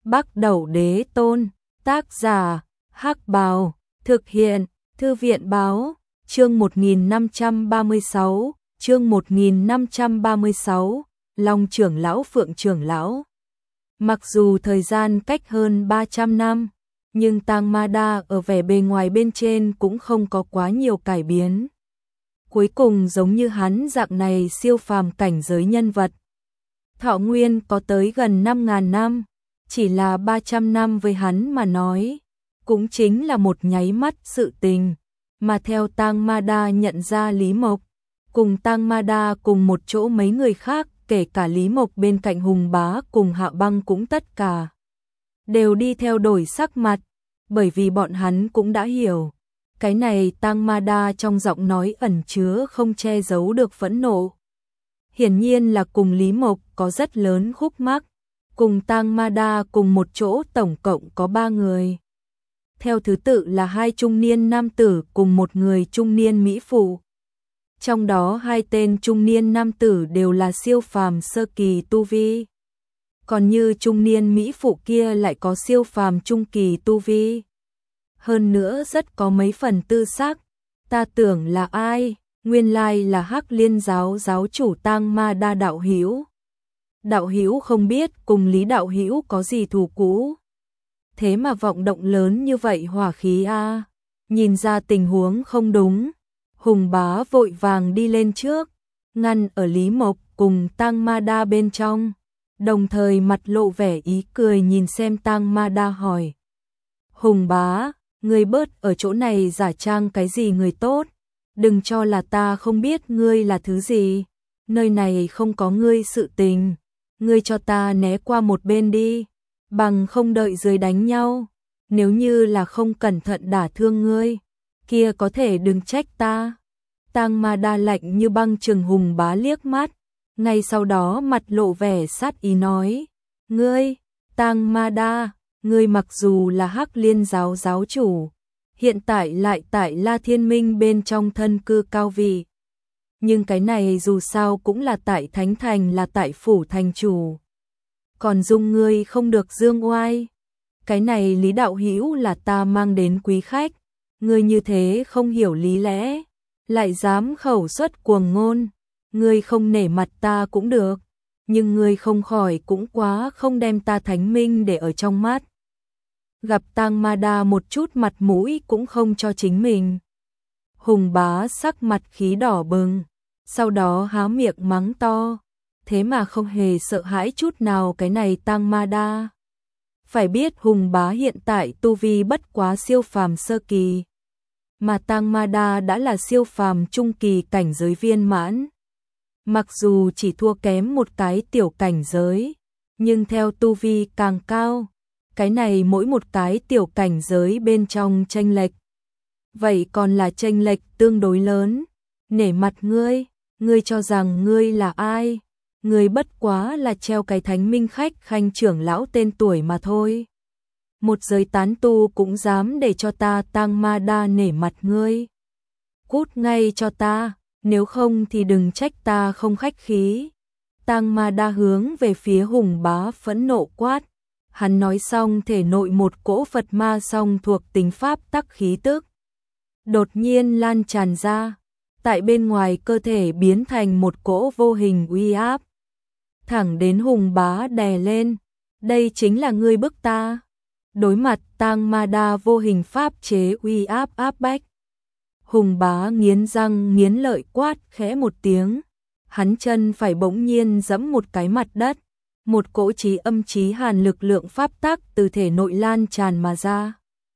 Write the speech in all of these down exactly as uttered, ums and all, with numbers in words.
Bắc Đẩu Đế Tôn, tác giả, Hắc Bào, thực hiện, Thư viện báo, chương một nghìn năm trăm ba mươi sáu, chương một nghìn năm trăm ba mươi sáu, Long trưởng lão Phượng trưởng lão. Mặc dù thời gian cách hơn ba trăm năm, nhưng Tang Ma Đa ở vẻ bề ngoài bên trên cũng không có quá nhiều cải biến. Cuối cùng giống như hắn dạng này siêu phàm cảnh giới nhân vật. Thọ nguyên có tới gần năm nghìn năm, chỉ là ba trăm năm với hắn mà nói, cũng chính là một nháy mắt sự tình. Mà theo Tang Ma Đa nhận ra Lý Mộc, cùng Tang Ma Đa cùng một chỗ mấy người khác, kể cả Lý Mộc bên cạnh Hùng Bá cùng Hạ Băng cũng tất cả đều đi theo đổi sắc mặt, bởi vì bọn hắn cũng đã hiểu. Cái này Tang Ma Đa trong giọng nói ẩn chứa không che giấu được phẫn nộ. Hiển nhiên là cùng Lý Mộc có rất lớn khúc mắc, cùng Tang Ma Đa cùng một chỗ tổng cộng có ba người. Theo thứ tự là hai trung niên nam tử cùng một người trung niên mỹ phụ. Trong đó hai tên trung niên nam tử đều là siêu phàm sơ kỳ tu vi. Còn như trung niên mỹ phụ kia lại có siêu phàm trung kỳ tu vi. Hơn nữa rất có mấy phần tư sắc. Ta tưởng là ai? Nguyên lai là Hắc Liên giáo giáo chủ Tang Ma Đa đạo hữu. Đạo hữu không biết cùng Lý đạo hữu có gì thù cũ. Thế mà vọng động lớn như vậy hỏa khí a. Nhìn ra tình huống không đúng, Hùng Bá vội vàng đi lên trước, ngăn ở Lý Mộc cùng Tang Ma Đa bên trong, đồng thời mặt lộ vẻ ý cười nhìn xem Tang Ma Đa hỏi. Hùng Bá, ngươi bớt ở chỗ này giả trang cái gì người tốt, đừng cho là ta không biết ngươi là thứ gì, nơi này không có ngươi sự tình, ngươi cho ta né qua một bên đi, bằng không đợi dưới đánh nhau, nếu như là không cẩn thận đả thương ngươi, kia có thể đừng trách ta. Tang Ma Đa lạnh như băng trừng Hùng Bá liếc mắt, ngay sau đó mặt lộ vẻ sát ý nói, ngươi, Tang Ma Đa, ngươi mặc dù là Hắc Liên giáo giáo chủ, hiện tại lại tại La Thiên Minh bên trong thân cư cao vị. Nhưng cái này dù sao cũng là tại Thánh Thành, là tại phủ thành chủ. Còn dung ngươi không được dương oai. Cái này Lý đạo hữu là ta mang đến quý khách, ngươi như thế không hiểu lý lẽ, lại dám khẩu xuất cuồng ngôn, ngươi không nể mặt ta cũng được, nhưng ngươi không khỏi cũng quá không đem ta Thánh Minh để ở trong mắt. Gặp Tang Ma Đa một chút mặt mũi cũng không cho chính mình. Hùng Bá sắc mặt khí đỏ bừng, sau đó há miệng mắng to, thế mà không hề sợ hãi chút nào cái này Tang Ma Đa. Phải biết Hùng Bá hiện tại tu vi bất quá siêu phàm sơ kỳ, mà Tang Ma Đa đã là siêu phàm trung kỳ cảnh giới viên mãn. Mặc dù chỉ thua kém một cái tiểu cảnh giới, nhưng theo tu vi càng cao, cái này mỗi một cái tiểu cảnh giới bên trong chênh lệch, vậy còn là chênh lệch tương đối lớn. Nể mặt ngươi, ngươi cho rằng ngươi là ai? Ngươi bất quá là treo cái Thánh Minh khách khanh trưởng lão tên tuổi mà thôi. Một giới tán tu cũng dám để cho ta Tang Ma Đa nể mặt ngươi. Cút ngay cho ta, nếu không thì đừng trách ta không khách khí. Tang Ma Đa hướng về phía Hùng Bá phẫn nộ quát. Hắn nói xong thể nội một cỗ Phật ma song thuộc tính pháp tắc khí tức đột nhiên lan tràn ra, tại bên ngoài cơ thể biến thành một cỗ vô hình uy áp, thẳng đến Hùng Bá đè lên. Đây chính là ngươi bức ta. Đối mặt Tang Ma Đa vô hình pháp chế uy áp áp bách, Hùng Bá nghiến răng nghiến lợi quát khẽ một tiếng, hắn chân phải bỗng nhiên giẫm một cái mặt đất, một cỗ chí âm chí hàn lực lượng pháp tắc từ thể nội lan tràn mà ra,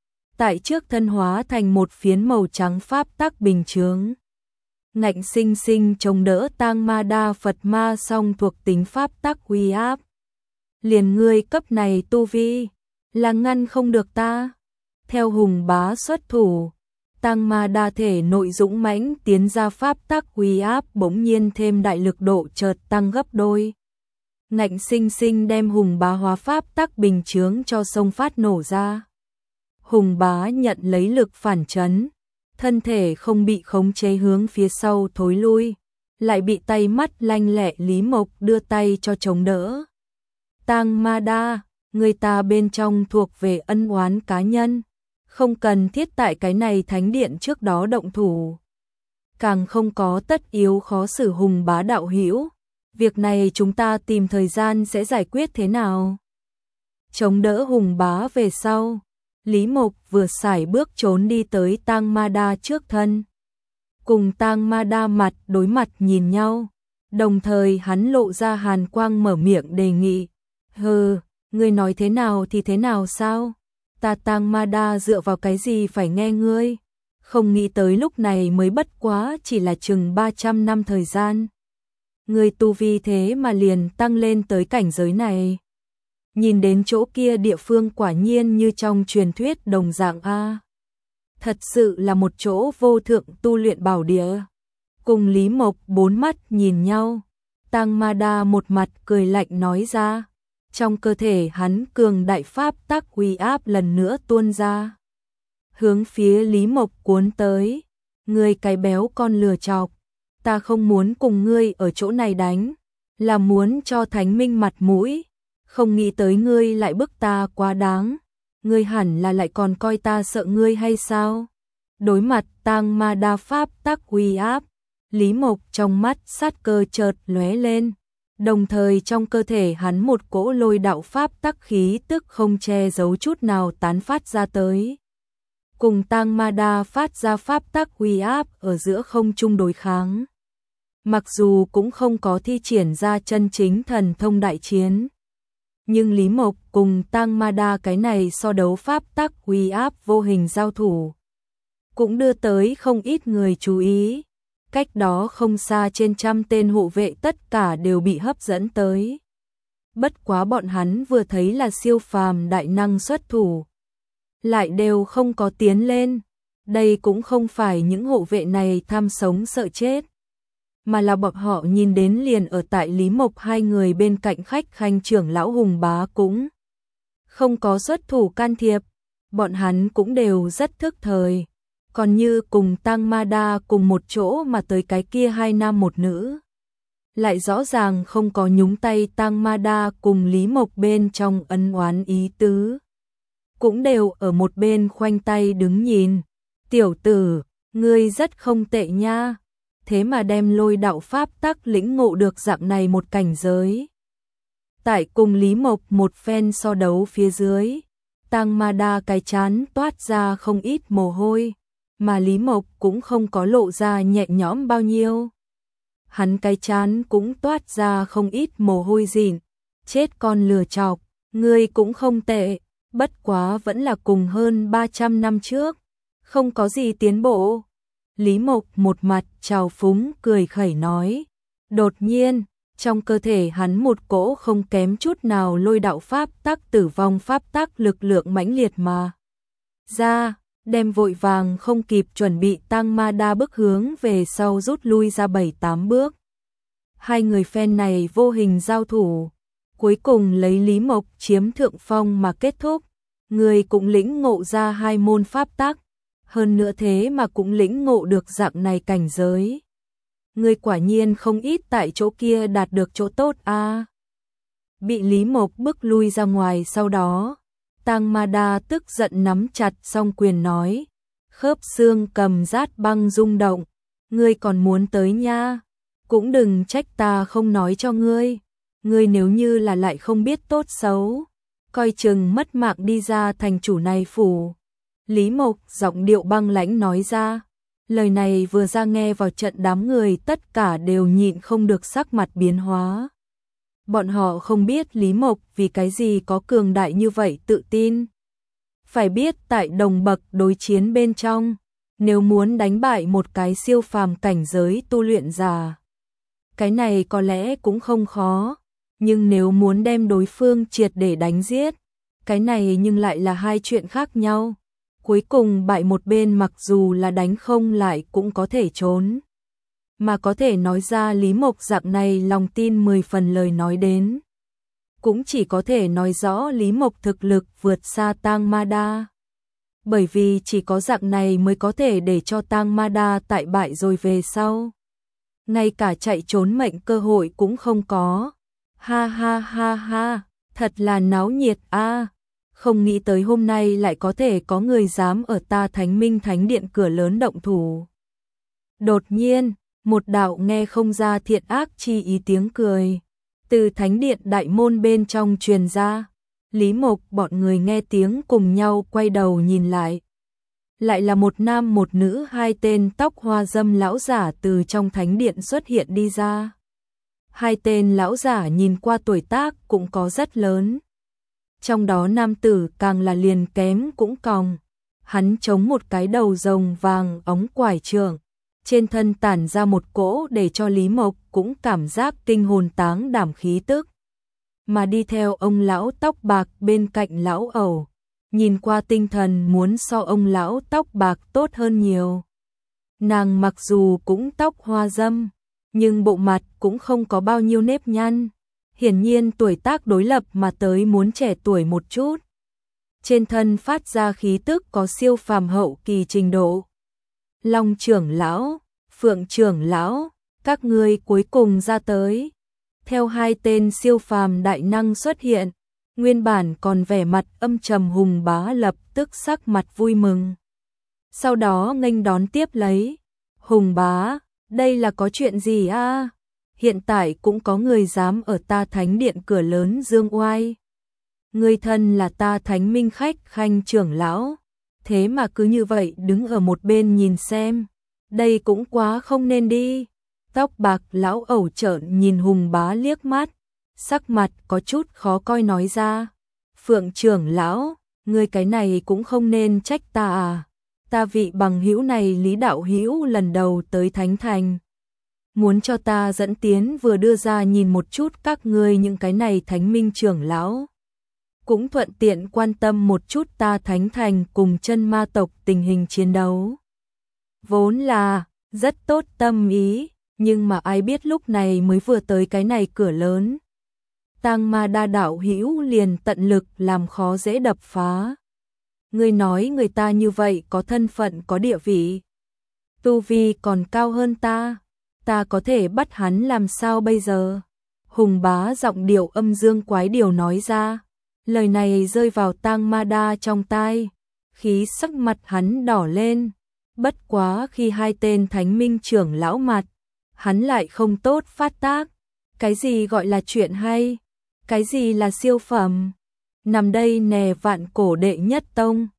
tại trước thân hóa thành một phiến màu trắng pháp tắc bình chướng, ngạnh sinh sinh chống đỡ Tang Ma Đa Phật ma song thuộc tính pháp tắc uy áp. Liền ngươi cấp này tu vi, là ngăn không được ta. Theo Hùng Bá xuất thủ, Tang Ma Đa thể nội dũng mãnh tiến ra pháp tắc uy áp bỗng nhiên thêm đại lực độ chợt tăng gấp đôi, ngạnh sinh sinh đem Hùng Bá hóa pháp tắc bình chướng cho xông phát nổ ra. Hùng Bá nhận lấy lực phản chấn, thân thể không bị khống chế hướng phía sau thối lui, lại bị tay mắt lanh lẹ Lý Mộc đưa tay cho chống đỡ. Tang Ma Đa, người ta bên trong thuộc về ân oán cá nhân, không cần thiết tại cái này thánh điện trước đó động thủ. Càng không có tất yếu khó xử Hùng bá đạo hữu, việc này chúng ta tìm thời gian sẽ giải quyết thế nào. Chống đỡ Hùng bá về sau, Lý Mộc vừa sải bước trốn đi tới Tang Ma Đa trước thân. Cùng Tang Ma Đa mặt đối mặt nhìn nhau, đồng thời hắn lộ ra hàn quang mở miệng đề nghị. Hừ, ngươi nói thế nào thì thế nào sao? Ta Tang Ma Đa dựa vào cái gì phải nghe ngươi? Không nghĩ tới lúc này mới bất quá chỉ là chừng ba trăm năm thời gian. Ngươi tu vi thế mà liền tăng lên tới cảnh giới này. Nhìn đến chỗ kia địa phương quả nhiên như trong truyền thuyết đồng dạng a. Thật sự là một chỗ vô thượng tu luyện bảo địa. Cùng Lý Mộc bốn mắt nhìn nhau, Tang Ma Đa một mặt cười lạnh nói ra. Trong cơ thể hắn cường đại pháp tắc uy áp lần nữa tuôn ra, hướng phía Lý Mộc cuốn tới. Ngươi cái béo con lừa chọc, ta không muốn cùng ngươi ở chỗ này đánh, là muốn cho Thánh Minh mặt mũi, không nghĩ tới ngươi lại bức ta quá đáng, ngươi hẳn là lại còn coi ta sợ ngươi hay sao? Đối mặt Tang Ma Đa pháp tắc uy áp, Lý Mộc trong mắt sát cơ chợt lóe lên, đồng thời trong cơ thể hắn một cỗ lôi đạo pháp tắc khí tức không che giấu chút nào tán phát ra tới. Cùng Tang Ma Đa phát ra pháp tắc uy áp ở giữa không trung đối kháng. Mặc dù cũng không có thi triển ra chân chính thần thông đại chiến, nhưng Lý Mộc cùng Tang Ma Đa cái này so đấu pháp tắc uy áp vô hình giao thủ, cũng đưa tới không ít người chú ý. Cách đó không xa trên trăm tên hộ vệ tất cả đều bị hấp dẫn tới. Bất quá bọn hắn vừa thấy là siêu phàm đại năng xuất thủ, lại đều không có tiến lên. Đây cũng không phải những hộ vệ này tham sống sợ chết, mà là bọn họ nhìn đến liền ở tại Lý Mộc hai người bên cạnh khách khanh trưởng lão Hùng bá cũng không có xuất thủ can thiệp. Bọn hắn cũng đều rất thức thời. Còn như cùng Tang Ma Đa cùng một chỗ mà tới cái kia hai nam một nữ, lại rõ ràng không có nhúng tay Tang Ma Đa cùng Lý Mộc bên trong ân oán ý tứ, cũng đều ở một bên khoanh tay đứng nhìn. Tiểu tử, ngươi rất không tệ nha, thế mà đem lôi đạo pháp tắc lĩnh ngộ được dạng này một cảnh giới. Tại cùng Lý Mộc một phen so đấu phía dưới, Tang Ma Đa cái chán toát ra không ít mồ hôi, mà Lý Mộc cũng không có lộ ra nhẹ nhõm bao nhiêu. Hắn cái chán cũng toát ra không ít mồ hôi dịn. Chết con lừa chọc, ngươi cũng không tệ, bất quá vẫn là cùng hơn ba trăm năm trước, không có gì tiến bộ. Lý Mộc một mặt trào phúng cười khẩy nói. Đột nhiên, trong cơ thể hắn một cỗ không kém chút nào lôi đạo pháp tắc tử vong pháp tắc lực lượng mãnh liệt mà ra, đem vội vàng không kịp chuẩn bị Tang Ma Đa bước hướng về sau rút lui ra bảy tám bước. Hai người phen này vô hình giao thủ, cuối cùng lấy Lý Mộc chiếm thượng phong mà kết thúc. Người cũng lĩnh ngộ ra hai môn pháp tắc, hơn nữa thế mà cũng lĩnh ngộ được dạng này cảnh giới. Người quả nhiên không ít tại chỗ kia đạt được chỗ tốt a. À. Bị Lý Mộc bức lui ra ngoài sau đó, Tang Ma Đa tức giận nắm chặt song quyền nói, khớp xương cầm rát băng rung động, ngươi còn muốn tới nha, cũng đừng trách ta không nói cho ngươi, ngươi nếu như là lại không biết tốt xấu, coi chừng mất mạng đi ra thành chủ này phủ. Lý Mộc giọng điệu băng lãnh nói ra, lời này vừa ra nghe vào trận đám người tất cả đều nhịn không được sắc mặt biến hóa. Bọn họ không biết Lý Mộc vì cái gì có cường đại như vậy tự tin. Phải biết tại đồng bậc đối chiến bên trong, nếu muốn đánh bại một cái siêu phàm cảnh giới tu luyện giả, cái này có lẽ cũng không khó, nhưng nếu muốn đem đối phương triệt để đánh giết, cái này nhưng lại là hai chuyện khác nhau. Cuối cùng bại một bên mặc dù là đánh không lại cũng có thể trốn. Mà có thể nói ra Lý Mộc dạng này lòng tin mười phần lời nói đến, cũng chỉ có thể nói rõ Lý Mộc thực lực vượt xa Tang Ma Đa. Bởi vì chỉ có dạng này mới có thể để cho Tang Ma Đa tại bại rồi về sau, ngay cả chạy trốn mệnh cơ hội cũng không có. Ha ha ha ha, Thật là náo nhiệt a, không nghĩ tới hôm nay lại có thể có người dám ở ta Thánh Minh Thánh Điện cửa lớn động thủ. Đột nhiên, một đạo nghe không ra thiện ác chi ý tiếng cười từ Thánh Điện đại môn bên trong truyền ra. Lý Mộc bọn người nghe tiếng cùng nhau quay đầu nhìn lại. Lại là một nam một nữ, hai tên tóc hoa râm lão giả từ trong thánh điện xuất hiện đi ra. Hai tên lão giả nhìn qua tuổi tác cũng có rất lớn. Trong đó nam tử càng là liền kém cũng còng. Hắn chống một cái đầu rồng vàng ống quải trượng, trên thân tản ra một cỗ để cho Lý Mộc cũng cảm giác kinh hồn táng đảm khí tức. Mà đi theo ông lão tóc bạc bên cạnh lão ẩu, nhìn qua tinh thần muốn so ông lão tóc bạc tốt hơn nhiều. Nàng mặc dù cũng tóc hoa râm, nhưng bộ mặt cũng không có bao nhiêu nếp nhăn. Hiển nhiên tuổi tác đối lập mà tới muốn trẻ tuổi một chút. Trên thân phát ra khí tức có siêu phàm hậu kỳ trình độ. Long trưởng lão, Phượng trưởng lão, các ngươi cuối cùng ra tới. Theo hai tên siêu phàm đại năng xuất hiện, nguyên bản còn vẻ mặt âm trầm Hùng Bá lập tức sắc mặt vui mừng. Sau đó nghênh đón tiếp lấy. Hùng Bá, đây là có chuyện gì a? Hiện tại cũng có người dám ở ta Thánh Điện cửa lớn dương oai. Người thân là ta Thánh Minh khách khanh trưởng lão, thế mà cứ như vậy đứng ở một bên nhìn xem. Đây cũng quá không nên đi. Tóc bạc lão ẩu trợn nhìn Hùng Bá liếc mắt, sắc mặt có chút khó coi nói ra. Phượng trưởng lão, ngươi cái này cũng không nên trách ta à. Ta vị bằng hữu này Lý đạo hữu lần đầu tới Thánh Thành, muốn cho ta dẫn tiến vừa đưa ra nhìn một chút các ngươi những cái này Thánh Minh trưởng lão. Cũng thuận tiện quan tâm một chút ta Thánh Thành cùng chân ma tộc tình hình chiến đấu. Vốn là rất tốt tâm ý, nhưng mà ai biết lúc này mới vừa tới cái này cửa lớn, Tang Ma Đa đạo hữu liền tận lực làm khó dễ đập phá. Ngươi nói người ta như vậy có thân phận có địa vị, tu vi còn cao hơn ta, ta có thể bắt hắn làm sao bây giờ? Hùng Bá giọng điệu âm dương quái điều nói ra, lời này rơi vào Tang Ma Đa trong tai, khí sắc mặt hắn đỏ lên. Bất quá khi hai tên Thánh Minh trưởng lão mặt, hắn lại không tốt phát tác. Cái gì gọi là chuyện hay? Cái gì là siêu phẩm? Nằm đây nè vạn cổ đệ nhất tông,